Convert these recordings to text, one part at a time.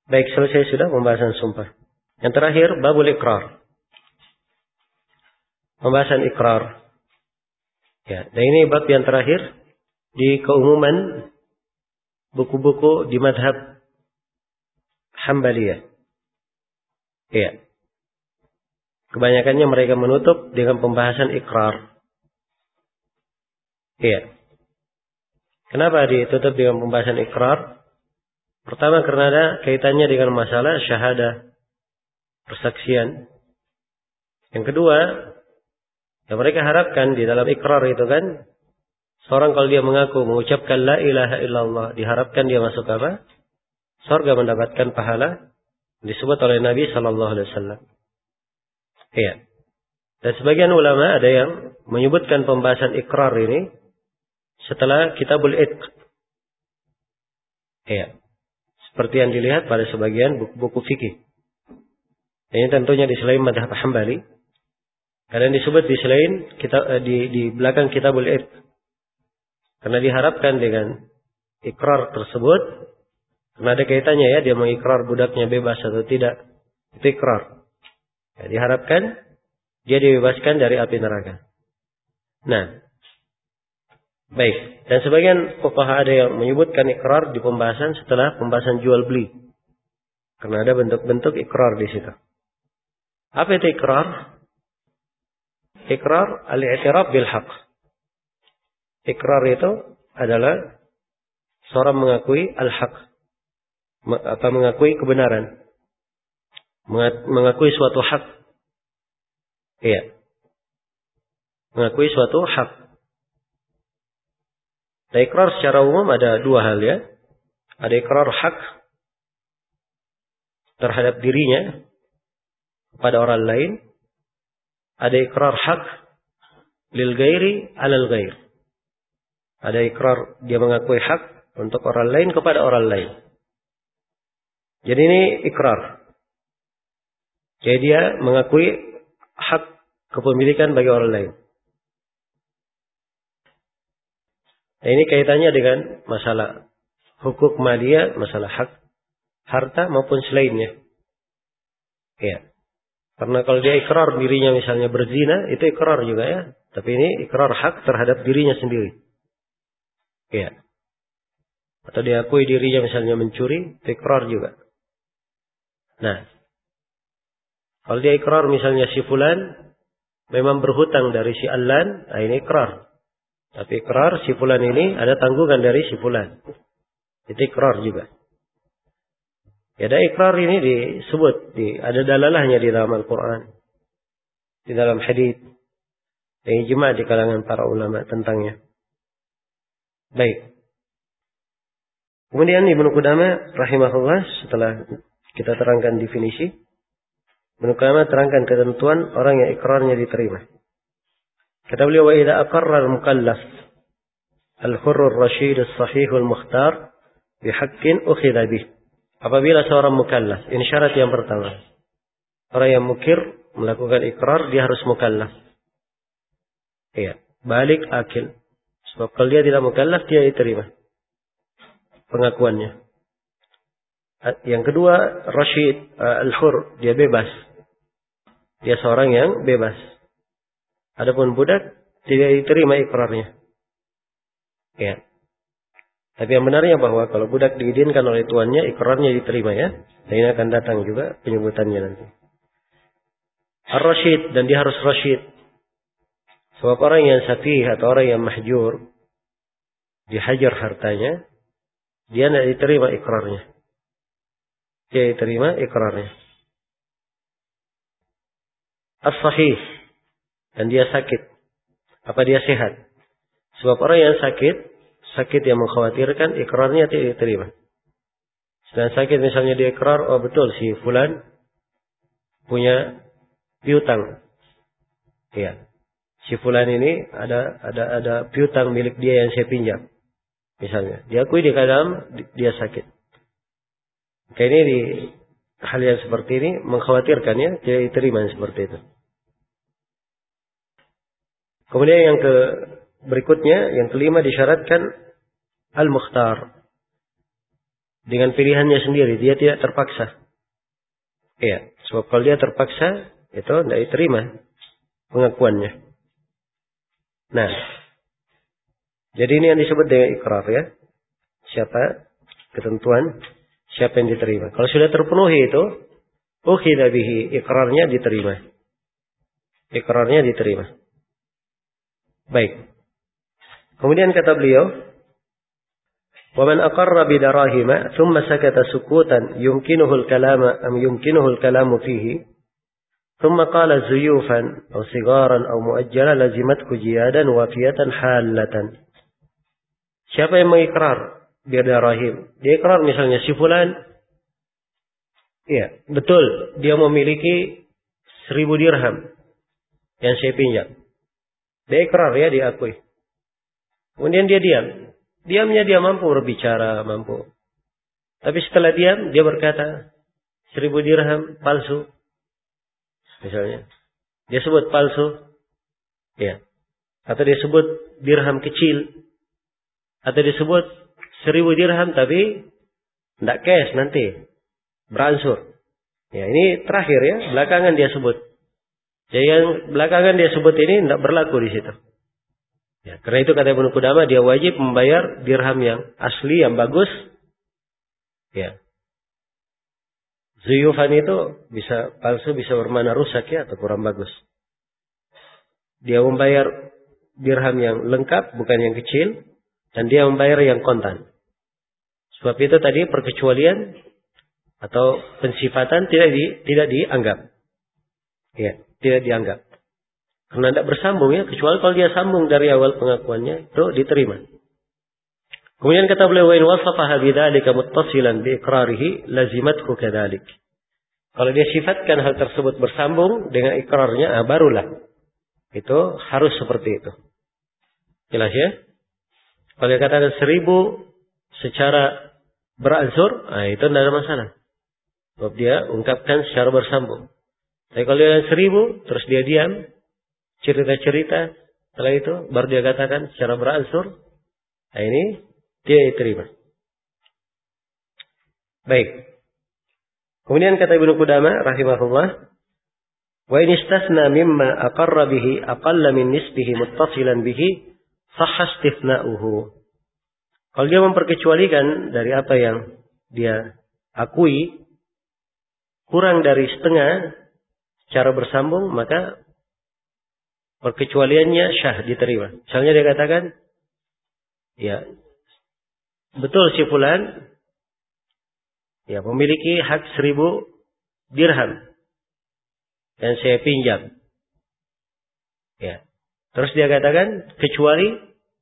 Baik, selesai sudah pembahasan sumpah. Yang terakhir, babul iqrar. Pembahasan iqrar. Ya, dan ini bab yang terakhir di keumuman buku-buku di madhab Hambaliyah. Ya. Kebanyakannya mereka menutup dengan pembahasan iqrar. Ya. Kenapa ditutup dengan pembahasan iqrar? Pertama karena ada kaitannya dengan masalah syahadah, persaksian. Yang kedua, yang mereka harapkan di dalam ikrar itu kan, seorang kalau dia mengucapkan la ilaha illallah, diharapkan dia masuk apa? Surga, mendapatkan pahala disebut oleh Nabi sallallahu alaihi wasallam. Iya. Dan sebagian ulama ada yang menyebutkan pembahasan ikrar ini setelah kitabul itq. Iya. Seperti yang dilihat pada sebagian buku-buku fikih. Ini tentunya di selain madhab Hambali. Karena disebut di selain di belakang kitabul itq. Karena diharapkan dengan ikrar tersebut, karena ada kaitannya ya, dia mengikrar budaknya bebas atau tidak. Itu ikrar. Ya, diharapkan dia dibebaskan dari api neraka. Nah, baik. Dan sebagian fuqaha ada yang menyebutkan ikrar di pembahasan setelah pembahasan jual beli. Karena ada bentuk-bentuk ikrar di situ. Apa itu ikrar? Ikrar al-i'tiraf bil haqq. Ikrar itu adalah seorang mengakui al-haq. Mengakui kebenaran. Mengakui suatu hak. Iya. Mengakui suatu hak. Nah, ikrar secara umum ada dua hal ya. Ada ikrar hak terhadap dirinya kepada orang lain. Ada ikrar hak lil ghairi alal ghair. Ada ikrar dia mengakui hak untuk orang lain kepada orang lain. Jadi ini ikrar. Jadi dia mengakui hak kepemilikan bagi orang lain. Nah, ini kaitannya dengan masalah hukuk maliyah, masalah hak harta maupun selainnya. Ya. Karena kalau dia ikrar dirinya misalnya berzina, itu ikrar juga ya. Tapi ini ikrar hak terhadap dirinya sendiri. Ya. Atau dia akui dirinya misalnya mencuri, itu ikrar juga. Nah, kalau dia ikrar misalnya si fulan memang berhutang dari si Allan, nah ini ikrar. Tapi ikrar si fulan ini ada tanggungan dari si fulan. Itu ikrar juga. Ya, ada ikrar ini disebut, ada dalalahnya di dalam Al-Quran. Di dalam hadits. Dan ijma' di kalangan para ulama tentangnya. Baik. Kemudian Ibnu Qudamah rahimahullah setelah kita terangkan definisi. Ibnu Qudamah terangkan ketentuan orang yang ikrarnya diterima. Kata beliau, wa idza aqarra al-mukallaf al-hurr ar-rashid as-sahih al-mukhtar bihaqqin ukhidha bih. Apabila seorang mukallaf, ini syarat yang pertama. Orang yang mukir melakukan ikrar dia harus mukallaf. Iya, balik akil. Sebab kalau dia tidak mukallaf dia diterima pengakuannya. Yang kedua, Rashid al-hur, dia bebas. Dia seorang yang bebas. Adapun budak tidak diterima ikrarnya. Ya. Tapi yang benarnya bahwa kalau budak diizinkan oleh tuannya, ikrarnya diterima ya. Dan ini akan datang juga penyebutannya nanti. Ar-Rashid, dan dia harus Rashid. Sebab orang yang safih atau orang yang mahjur, dihajar hartanya, dia tidak diterima ikrarnya. Dia diterima ikrarnya. As-sahih, dan dia sakit. Apa dia sehat? Sebab orang yang sakit yang mengkhawatirkan, ikrarnya tidak diterima. Sedang sakit misalnya dia ikrar, oh betul si fulan punya piutang. Iya. Si fulan ini ada piutang milik dia yang saya pinjam. Misalnya, diakui di dalam dia sakit. Maka ini di hal yang seperti ini mengkhawatirkan ya, tidak diterima yang seperti itu. Kemudian yang berikutnya, yang kelima disyaratkan al-mukhtar. dengan pilihannya sendiri, dia tidak terpaksa. Iya, sebab kalau dia terpaksa, itu tidak diterima pengakuannya. Nah, jadi ini yang disebut dengan ikrar ya. Siapa ketentuan, siapa yang diterima. Kalau sudah terpenuhi itu, ukhidha bihi, ikrarnya diterima. Ikrarnya diterima. Baik. Kemudian kata beliau, ومن أقر بدراهم ثم سكت سكوتا يمكنه الكلام فيه ثم قال زيوفا أو صغارا أو مؤجلا لزمته جيادا وافية حالة. Siapa yang mengikrar bidarahim? Dia ikrar misalnya si fulan, iya betul dia memiliki 1000 dirham yang saya pinjam. Dia ikrar ya, diakui. Kemudian dia diam. Diamnya dia mampu berbicara, mampu. Tapi setelah diam, dia berkata, 1000 dirham palsu. Misalnya. Dia sebut palsu. Ya. Atau dia sebut dirham kecil. Atau dia sebut 1000 dirham tapi tidak cash nanti. Beransur. Ya, ini terakhir ya. Belakangan dia sebut. Jadi yang belakangan dia sebut ini tidak berlaku di situ. Ya, karena itu kata Ibnu Qudamah, dia wajib membayar dirham yang asli, yang bagus. Ya. Zuyufan itu bisa palsu, bisa bermakna rusak ya, atau kurang bagus. Dia membayar dirham yang lengkap, bukan yang kecil. Dan dia membayar yang kontan. Sebab itu tadi perkecualian atau pensifatan tidak dianggap. Ya, tidak dianggap. Karena tidak bersambung ya, kecuali kalau dia sambung dari awal pengakuannya, itu diterima. Kemudian kata beliau, wa in wasafaha bidzalika muttasilan bi iqrarihi lazimathu kadzalik. Kalau dia sifatkan hal tersebut bersambung dengan ikrarnya, barulah itu harus seperti itu. Jelas ya? Kalau dia katakan 1000 secara beransur, itu tidak ada masalah. Sebab dia ungkapkan secara bersambung. Tapi kalau dia 1000 terus dia diam, cerita-cerita, setelah itu baru dia katakan secara beransur, ini dia diterima. Baik. Kemudian kata Ibnu Qudamah rahimahullah, wa in istasna mimma aqarra bihi aqalla min nisbihi muttasilan bihi sahha istithna'uhu. Kalau dia memperkecualikan dari apa yang dia akui kurang dari setengah secara bersambung, maka perkecualiannya syah, diterima. Misalnya dia katakan, ya, betul si fulan, ya, memiliki hak 1000 dirham yang saya pinjam. Ya. Terus dia katakan, kecuali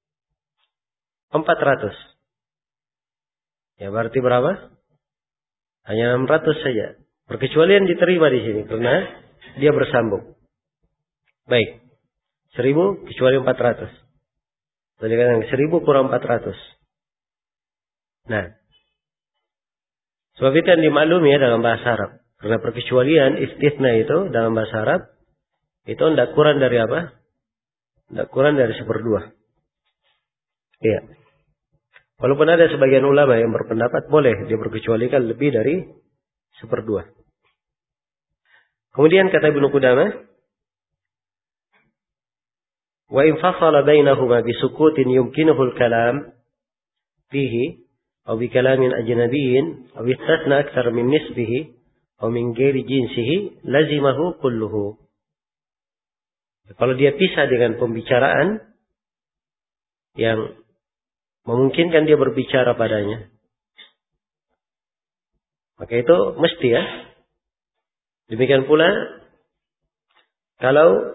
400. Ya, berarti berapa? Hanya 600 saja. Perkecualian diterima di sini, karena dia bersambung. Baik. 1000 kecuali 400. Jadi kan 1000 kurang 400. Nah. Sebab itu yang dimaklumi ya dalam bahasa Arab. Karena perkecualian istitsna itu dalam bahasa Arab itu tidak kurang dari apa? Tidak kurang dari 1/2. Iya. Walaupun ada sebagian ulama yang berpendapat boleh dia perkecualikan lebih dari 1/2. Kemudian kata Ibnu Qudamah, wa in fasala bainahuma bi sukutin yumkinuhu al-kalam fihi aw bi kalamin ajnabiyyin aw istathna akthar min nisbihi aw min ghairi jinsihi lazimahu kulluhu. Kalau dia pisah dengan pembicaraan yang memungkinkan dia berbicara padanya, maka itu mesti ya. Demikian pula kalau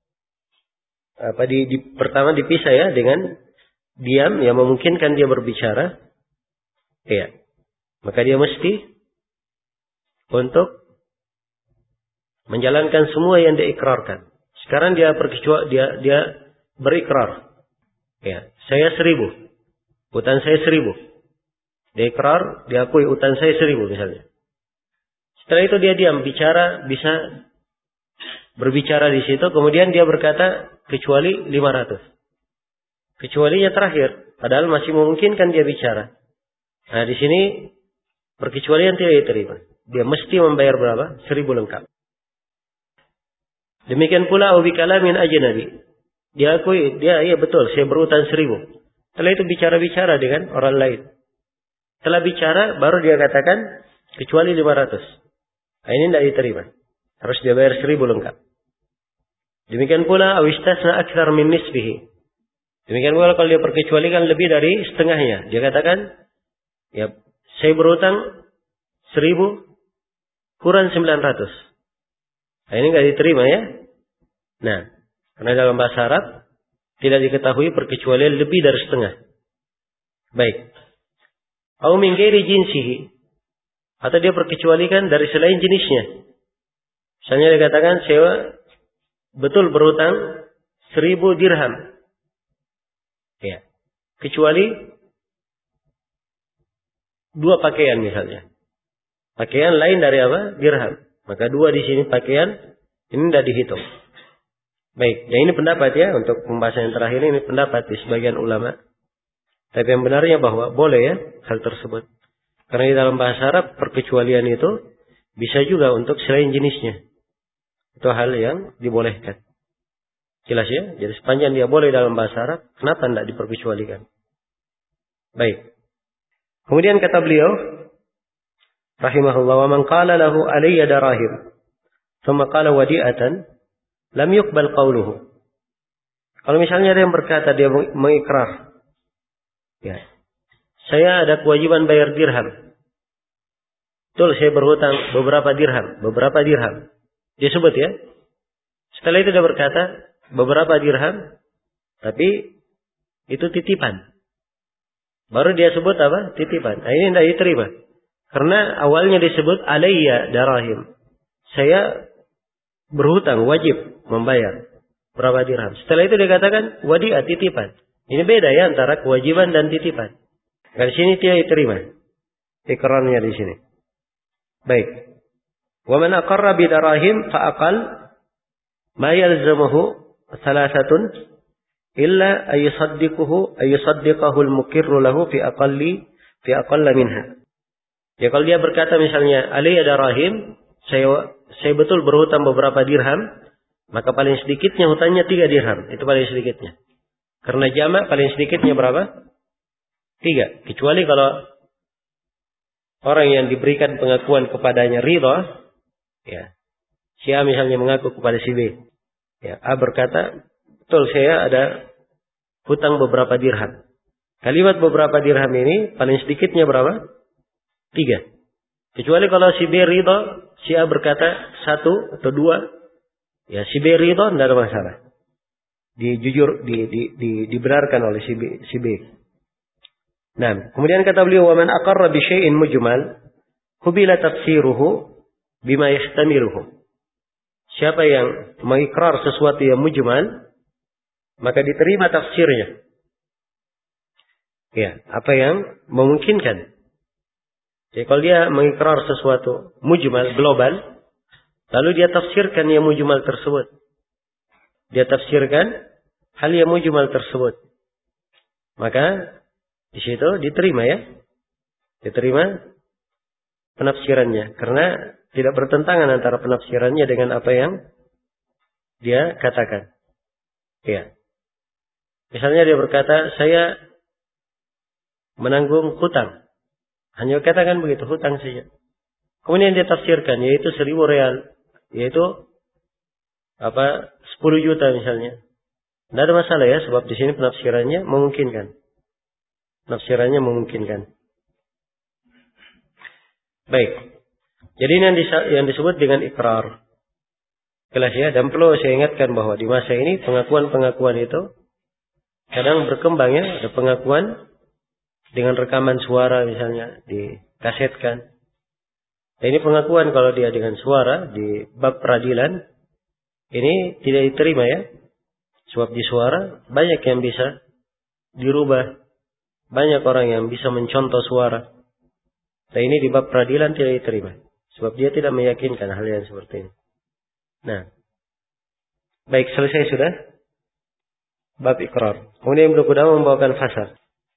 pertama dipisah ya dengan diam yang memungkinkan dia berbicara, ya, maka dia mesti untuk menjalankan semua yang dia ikrarkan. Sekarang dia berikrar, ya, saya 1000, utang saya 1000, dia ikrar, diakui utang saya 1000 misalnya. Setelah itu dia diam, bisa berbicara di situ, kemudian dia berkata kecuali 500. Kecualinya terakhir, padahal masih memungkinkan dia bicara. Nah, di sini perkecualian tidak diterima. Dia mesti membayar berapa? 1.000 lengkap. Demikian pula au bi kalamin ajnabi. Dia akui, iya betul, saya berutang 1.000. Setelah itu bicara-bicara dengan orang lain. Setelah bicara, baru dia katakan, kecuali 500. Nah, ini tidak diterima. Harus dia bayar 1.000 lengkap. Demikian pula, awistasna akthar min nisbihi. Demikian pula kalau dia perkecualikan lebih dari setengahnya. Dia katakan, ya, saya berutang 1.000 kurang 900. Nah, ini nggak diterima ya. Nah, karena dalam bahasa Arab tidak diketahui perkecualian lebih dari setengah. Baik. Au min ghairi jinsihi. Atau dia perkecualikan dari selain jenisnya. Misalnya dia katakan sewa betul berutang 1.000 dirham. Ya. Kecuali 2 pakaian misalnya. Pakaian lain dari apa? Dirham. Maka 2 di sini pakaian ini tidak dihitung. Baik, ya ini pendapat ya untuk pembahasan yang terakhir ini pendapat di sebagian ulama. Tapi yang benarnya bahwa boleh ya hal tersebut. Karena di dalam bahasa Arab perkecualian itu bisa juga untuk selain jenisnya. Itu hal yang dibolehkan. Jelas ya? Jadi sepanjang dia boleh dalam bahasa Arab, kenapa tidak diperkecualikan? Baik. Kemudian kata beliau, rahimahullah, wa man qala lahu alayya darahim, thumma qala wadi'atan, lam yuqbal qawluhu. Kalau misalnya ada yang berkata, dia mengikrar, ya, saya ada kewajiban bayar dirham. Betul, saya berhutang beberapa dirham. Dia sebut ya. Setelah itu dia berkata, beberapa dirham, tapi itu titipan. Baru dia sebut apa? Titipan. Nah, ini tidak diterima. Karena awalnya disebut alayya darahim. Saya berhutang, wajib membayar berapa dirham. Setelah itu dia katakan wadi'ah, titipan. Ini beda ya antara kewajiban dan titipan. Dari sini tidak diterima ikrarnya di sini. Baik. Wa man aqarra bi darahim fa aqal ma yalzamuhu thalathatun illa ayusaddiqahu al-muqirru lahu fi aqalla minha. Ya kalau dia berkata misalnya alayya darahim, saya betul berhutang beberapa dirham, maka paling sedikitnya hutangnya 3 dirham. Itu paling sedikitnya. Karena jamak paling sedikitnya berapa? 3. Kecuali kalau orang yang diberikan pengakuan kepadanya ridha, ya. Si A misalnya mengaku kepada si B. Ya, A berkata, betul saya ada hutang beberapa dirham. Kalimat beberapa dirham ini paling sedikitnya berapa? 3. Kecuali kalau si B ridha, si A berkata 1 atau 2, ya si B ridha tidak ada masalah. Dibenarkan oleh si B. Nah, kemudian kata beliau, "Wa man aqarra bi syai'in mujmal, qubila tafsiruhu bima yahtamiluhu." Siapa yang mengikrar sesuatu yang mujmal, maka diterima tafsirnya. Ya, apa yang memungkinkan. Jadi kalau dia mengikrar sesuatu mujmal, global, lalu dia tafsirkan yang mujmal tersebut. Dia tafsirkan hal yang mujmal tersebut. Maka di situ diterima ya. Diterima penafsirannya. Karena tidak bertentangan antara penafsirannya dengan apa yang dia katakan. Ya. Misalnya dia berkata, saya menanggung hutang. Hanya katakan begitu, hutang saja. Kemudian dia tafsirkan, yaitu 1.000 real. Yaitu 10 juta misalnya. Tidak ada masalah ya, sebab di sini penafsirannya memungkinkan. Penafsirannya memungkinkan. Baik. Jadi ini yang disebut dengan ikrar. Jelas ya, dan perlu saya ingatkan bahwa di masa ini pengakuan-pengakuan itu kadang berkembang ya. Ada pengakuan dengan rekaman suara misalnya, dikasetkan. Nah, ini pengakuan kalau dia dengan suara di bab peradilan, ini tidak diterima ya. Sebab di suara banyak yang bisa dirubah. Banyak orang yang bisa mencontoh suara. Nah ini di bab peradilan tidak diterima. Sebab dia tidak meyakinkan hal yang seperti ini. Nah. Baik, selesai sudah. Bab ikrar. Kemudian Ibnu Qudamah membawakan fasal.